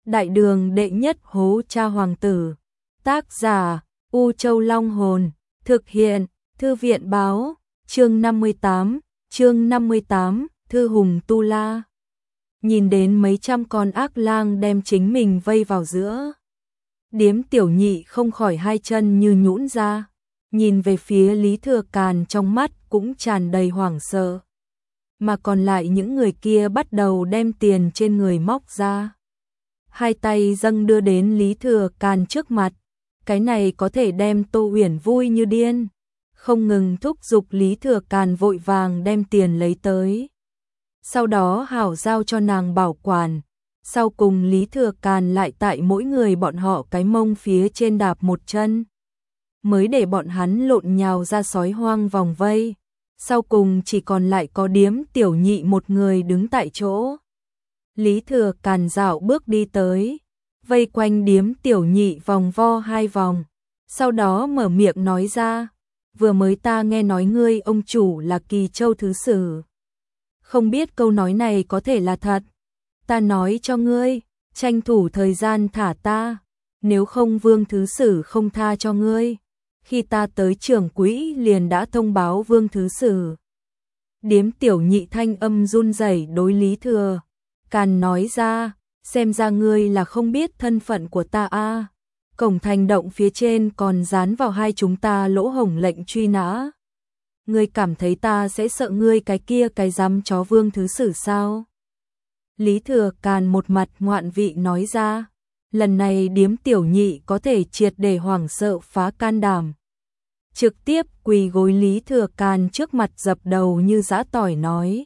Đại đường đệ nhất hố cha hoàng tử. Tác giả U Châu Long Hồn. Thực hiện Thư viện Báo. Chương 58, Thư Hùng Tu La. Nhìn đến mấy trăm con ác lang đem chính mình vây vào giữa, Điếm Tiểu Nhị không khỏi hai chân như nhũn ra, nhìn về phía Lý Thừa Càn trong mắt cũng tràn đầy hoảng sợ. Mà còn lại những người kia bắt đầu đem tiền trên người móc ra, hai tay dâng đưa đến Lý Thừa Càn trước mặt. Cái này có thể đem Tô Uyển vui như điên, không ngừng thúc giục Lý Thừa Càn vội vàng đem tiền lấy tới, sau đó hảo giao cho nàng bảo quản. Sau cùng Lý Thừa Càn lại tại mỗi người bọn họ cái mông phía trên đạp một chân, mới để bọn hắn lộn nhào ra sói hoang vòng vây. Sau cùng chỉ còn lại có Điếm Tiểu Nhị một người đứng tại chỗ. Lý Thừa Càn dạo bước đi tới, vây quanh Điếm Tiểu Nhị vòng vo hai vòng, sau đó mở miệng nói ra: vừa mới ta nghe nói ngươi ông chủ là Kỳ Châu Thứ Sử, không biết câu nói này có thể là thật. Ta nói cho ngươi, tranh thủ thời gian thả ta, nếu không Vương Thứ Sử không tha cho ngươi. Khi ta tới trưởng quỹ liền đã thông báo Vương Thứ Sử. Điếm Tiểu Nhị thanh âm run rẩy đối Lý Thừa Càn nói ra: xem ra ngươi là không biết thân phận của ta a. Cổng thành động phía trên còn dán vào hai chúng ta lỗ hổng lệnh truy nã. Ngươi cảm thấy ta sẽ sợ ngươi cái kia cái dám chó Vương Thứ Sử sao? Lý Thừa Càn một mặt ngoạn vị nói ra. Lần này Điếm Tiểu Nhị có thể triệt để hoảng sợ phá can đảm, trực tiếp quỳ gối Lý Thừa Càn trước mặt dập đầu như giã tỏi nói: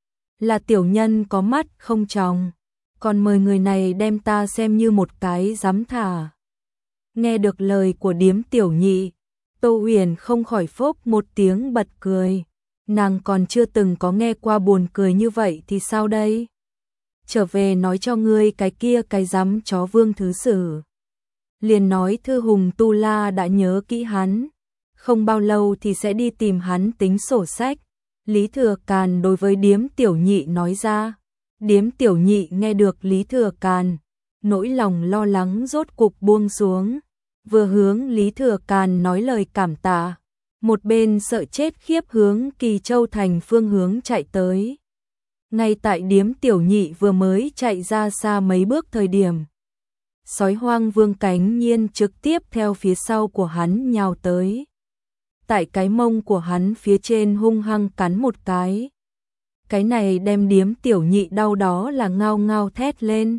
là tiểu nhân có mắt không tròng, còn mời người này đem ta xem như một cái dám thả. Nghe được lời của Điếm Tiểu Nhị, Tô Uyển không khỏi phốc một tiếng bật cười. Nàng còn chưa từng có nghe qua buồn cười như vậy thì sao đây? Trở về nói cho ngươi cái kia cái dám chó Vương Thứ Sử. Liền nói Thư Hùng Tu La đã nhớ kỹ hắn, không bao lâu thì sẽ đi tìm hắn tính sổ sách. Lý Thừa Càn đối với Điếm Tiểu Nhị nói ra. Điếm Tiểu Nhị nghe được Lý Thừa Càn, nỗi lòng lo lắng rốt cục buông xuống, vừa hướng Lý Thừa Càn nói lời cảm tạ, một bên sợ chết khiếp hướng Kỳ Châu thành phương hướng chạy tới. Ngay tại Điếm Tiểu Nhị vừa mới chạy ra xa mấy bước thời điểm, sói hoang Vương Cánh Nhiên trực tiếp theo phía sau của hắn nhào tới, tại cái mông của hắn phía trên hung hăng cắn một cái. Cái này đem Điếm Tiểu Nhị đau đó là ngao ngao thét lên.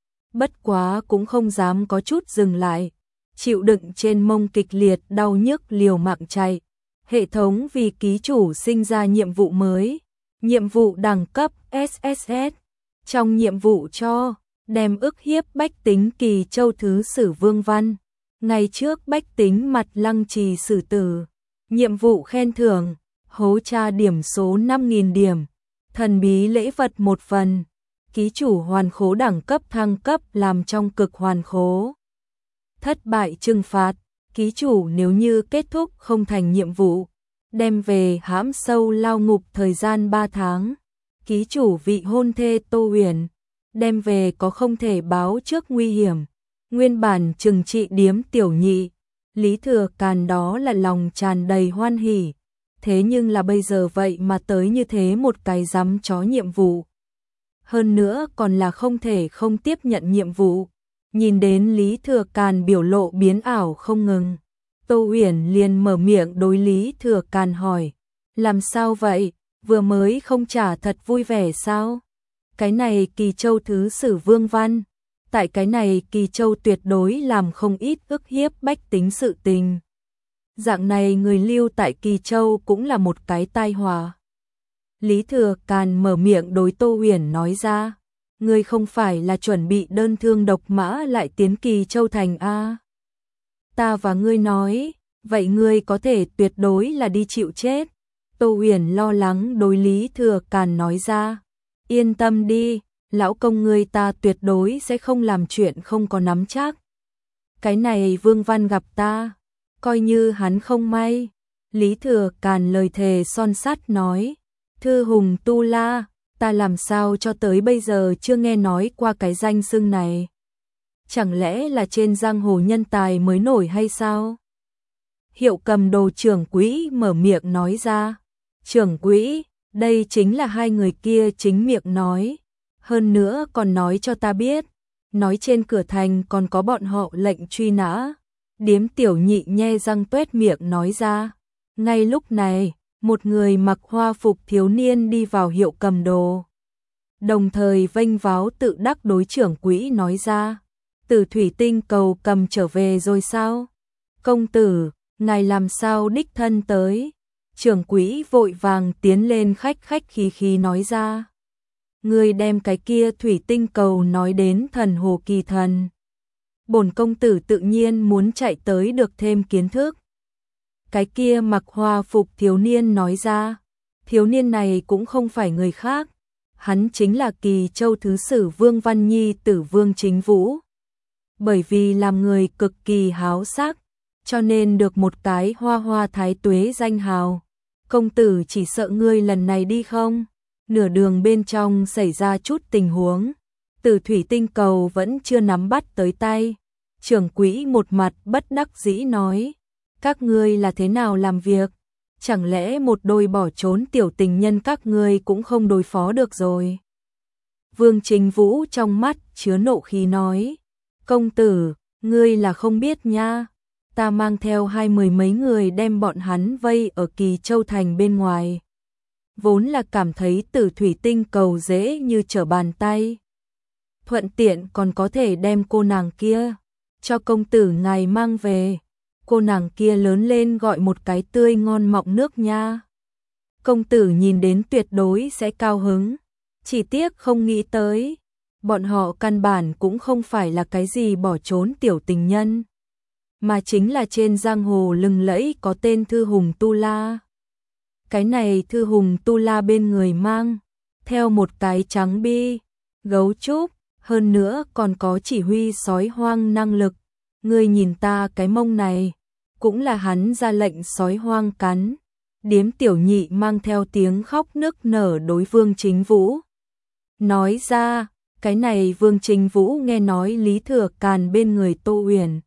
Bất quá cũng không dám có chút dừng lại, chịu đựng trên mông kịch liệt đau nhức liều mạng chạy. Hệ thống vì ký chủ sinh ra nhiệm vụ mới, nhiệm vụ đẳng cấp SSS. Trong nhiệm vụ cho đem ức hiếp bách tính Kỳ Châu Thứ Sử Vương Văn, ngày trước bách tính mặt lăng trì xử tử. Nhiệm vụ khen thưởng: hố tra điểm số 5.000 điểm, thần bí lễ vật một phần, ký chủ hoàn khố đẳng cấp thăng cấp làm trong cực hoàn khố. Thất bại trừng phạt: ký chủ nếu như kết thúc không thành nhiệm vụ, đem về hãm sâu lao ngục thời gian 3 tháng. Ký chủ vị hôn thê Tô Uyển, đem về có không thể báo trước nguy hiểm. Nguyên bản trừng trị Điếm Tiểu Nhị, Lý Thừa Càn đó là lòng tràn đầy hoan hỉ. Thế nhưng là bây giờ vậy mà tới như thế một cái dám chó nhiệm vụ. Hơn nữa còn là không thể không tiếp nhận nhiệm vụ. Nhìn đến Lý Thừa Càn biểu lộ biến ảo không ngừng, Tô Uyển liền mở miệng đối Lý Thừa Càn hỏi: làm sao vậy, vừa mới không trả thật vui vẻ sao? Cái này Kỳ Châu Thứ Sử Vương Văn, tại cái này Kỳ Châu tuyệt đối làm không ít ức hiếp bách tính sự tình. Dạng này người lưu tại Kỳ Châu cũng là một cái tai họa. Lý Thừa Càn mở miệng đối Tô Uyển nói ra: ngươi không phải là chuẩn bị đơn thương độc mã lại tiến Kỳ Châu thành a? Ta và ngươi nói, vậy ngươi có thể tuyệt đối là đi chịu chết. Tô Uyển lo lắng đối Lý Thừa Càn nói ra: yên tâm đi, lão công ngươi ta tuyệt đối sẽ không làm chuyện không có nắm chắc. Cái này Vương Văn gặp ta, coi như hắn không may. Lý Thừa Càn lời thề son sắt nói: Thư Hùng Tu La, ta làm sao cho tới bây giờ chưa nghe nói qua cái danh xưng này. chẳng lẽ là trên giang hồ nhân tài mới nổi hay sao? Hiệu Cầm Đồ trưởng quỹ mở miệng nói ra. Trưởng quỹ, đây chính là hai người kia chính miệng nói. Hơn nữa còn nói cho ta biết, nói trên cửa thành còn có bọn họ lệnh truy nã. Điếm Tiểu Nhị nhe răng tuét miệng nói ra. Ngay lúc này, một người mặc hoa phục thiếu niên đi vào Hiệu Cầm Đồ. Đồng thời vênh váo tự đắc đối trưởng quỹ nói ra. Từ thủy tinh cầu cầm trở về rồi sao? Công tử, ngài làm sao đích thân tới? Trưởng quỹ vội vàng tiến lên khách khí khí nói ra. Người đem cái kia thủy tinh cầu nói đến Thần Hồ Kỳ Thần. Bổn công tử tự nhiên muốn chạy tới được thêm kiến thức. Cái kia mặc hoa phục thiếu niên nói ra. Thiếu niên này cũng không phải người khác. Hắn chính là Kỳ Châu Thứ Sử Vương Văn Nhi tử Vương Chính Vũ. Bởi vì làm người cực kỳ háo sắc, cho nên được một cái Hoa Hoa Thái Tuế danh hào. Công tử chỉ sợ ngươi lần này đi không? Nửa đường bên trong xảy ra chút tình huống, từ thủy tinh cầu vẫn chưa nắm bắt tới tay. Trưởng quỹ một mặt bất đắc dĩ nói, các ngươi là thế nào làm việc? Chẳng lẽ một đôi bỏ trốn tiểu tình nhân các ngươi cũng không đối phó được rồi? Vương Chính Vũ trong mắt chứa nộ khí nói, công tử, ngươi là không biết nha, ta mang theo 20 mấy người đem bọn hắn vây ở Kỳ Châu Thành bên ngoài. Vốn là cảm thấy tử thủy tinh cầu dễ như trở bàn tay. Thuận tiện còn có thể đem cô nàng kia cho công tử ngài mang về. Cô nàng kia lớn lên gọi một cái tươi ngon mọng nước nha. Công tử nhìn đến tuyệt đối sẽ cao hứng. Chỉ tiếc không nghĩ tới, bọn họ căn bản cũng không phải là cái gì bỏ trốn tiểu tình nhân, mà chính là trên giang hồ lừng lẫy có tên Thư Hùng Tu La. Cái này Thư Hùng Tu La bên người mang theo một cái trắng bi, gấu trúc, hơn nữa còn có chỉ huy sói hoang năng lực. Ngươi nhìn ta cái mông này, cũng là hắn ra lệnh sói hoang cắn. Điếm Tiểu Nhị mang theo tiếng khóc nức nở đối Vương Chính Vũ nói ra. Cái này Vương Chính Vũ nghe nói Lý Thừa Càn bên người Tô Uyển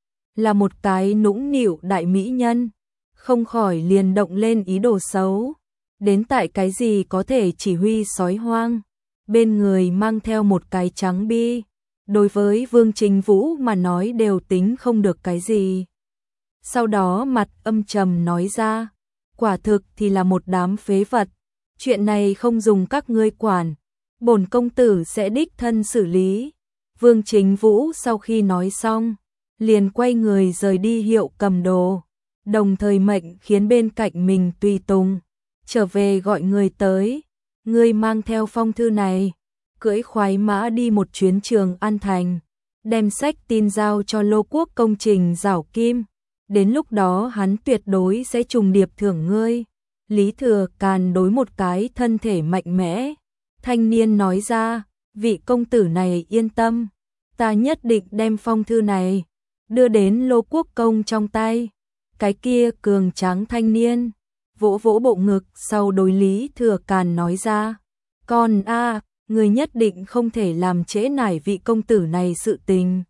là một cái nũng nịu đại mỹ nhân, không khỏi liền động lên ý đồ xấu. Đến tại cái gì có thể chỉ huy sói hoang, bên người mang theo một cái trắng bi, đối với Vương Chính Vũ mà nói đều tính không được cái gì. Sau đó mặt âm trầm nói ra, quả thực thì là một đám phế vật, chuyện này không dùng các ngươi quản, bổn công tử sẽ đích thân xử lý. Vương Chính Vũ sau khi nói xong, liền quay người rời đi Hiệu Cầm Đồ, đồng thời mệnh khiến bên cạnh mình tùy tùng trở về gọi người tới. Ngươi mang theo phong thư này, cưỡi khoái mã đi một chuyến Trường An Thành, đem sách tin giao cho Lô Quốc công trình Giảo Kim, đến lúc đó hắn tuyệt đối sẽ trùng điệp thưởng ngươi. Lý Thừa Càn đối một cái thân thể mạnh mẽ thanh niên nói ra, vị công tử này yên tâm, ta nhất định đem phong thư này đưa đến Lô Quốc công trong tay. Cái kia cường tráng thanh niên vỗ vỗ bộ ngực sau đối Lý Thừa Càn nói ra, con a, người nhất định không thể làm trễ nải vị công tử này sự tình.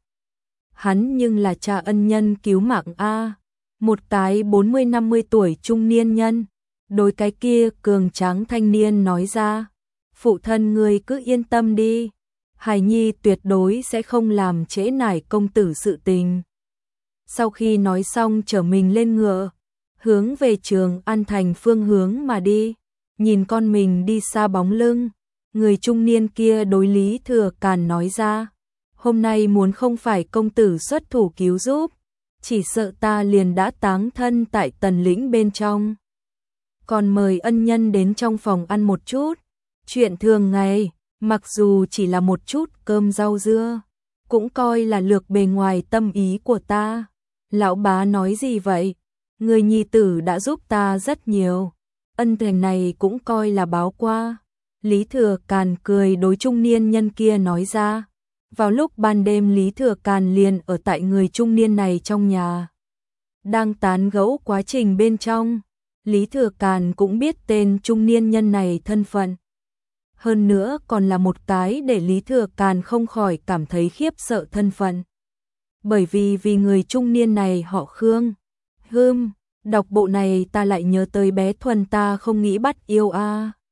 Hắn nhưng là cha ân nhân cứu mạng a. Một cái 40-50 tuổi trung niên nhân đối cái kia cường tráng thanh niên nói ra, phụ thân ngươi cứ yên tâm đi, Hải Nhi tuyệt đối sẽ không làm trễ nải công tử sự tình. Sau khi nói xong trở mình lên ngựa, hướng về Trường An Thành phương hướng mà đi. Nhìn con mình đi xa bóng lưng, người trung niên kia đối Lý Thừa Càn nói ra, hôm nay muốn không phải công tử xuất thủ cứu giúp, chỉ sợ ta liền đã táng thân tại Tần Lĩnh bên trong. Còn mời ân nhân đến trong phòng ăn một chút, chuyện thường ngày, mặc dù chỉ là một chút cơm rau dưa, cũng coi là lược bề ngoài tâm ý của ta. Lão bá nói gì vậy? Người nhi tử đã giúp ta rất nhiều, ân tình này cũng coi là báo qua. Lý Thừa Càn cười đối trung niên nhân kia nói ra. Vào lúc ban đêm Lý Thừa Càn liền ở tại người trung niên này trong nhà. Đang tán gẫu quá trình bên trong, Lý Thừa Càn cũng biết tên trung niên nhân này thân phận. hơn nữa còn là một cái để Lý Thừa Càn không khỏi cảm thấy khiếp sợ thân phận. Bởi vì người trung niên này họ Khương. Đọc bộ này ta lại nhớ tới bé Thuần ta không nghĩ bắt yêu a.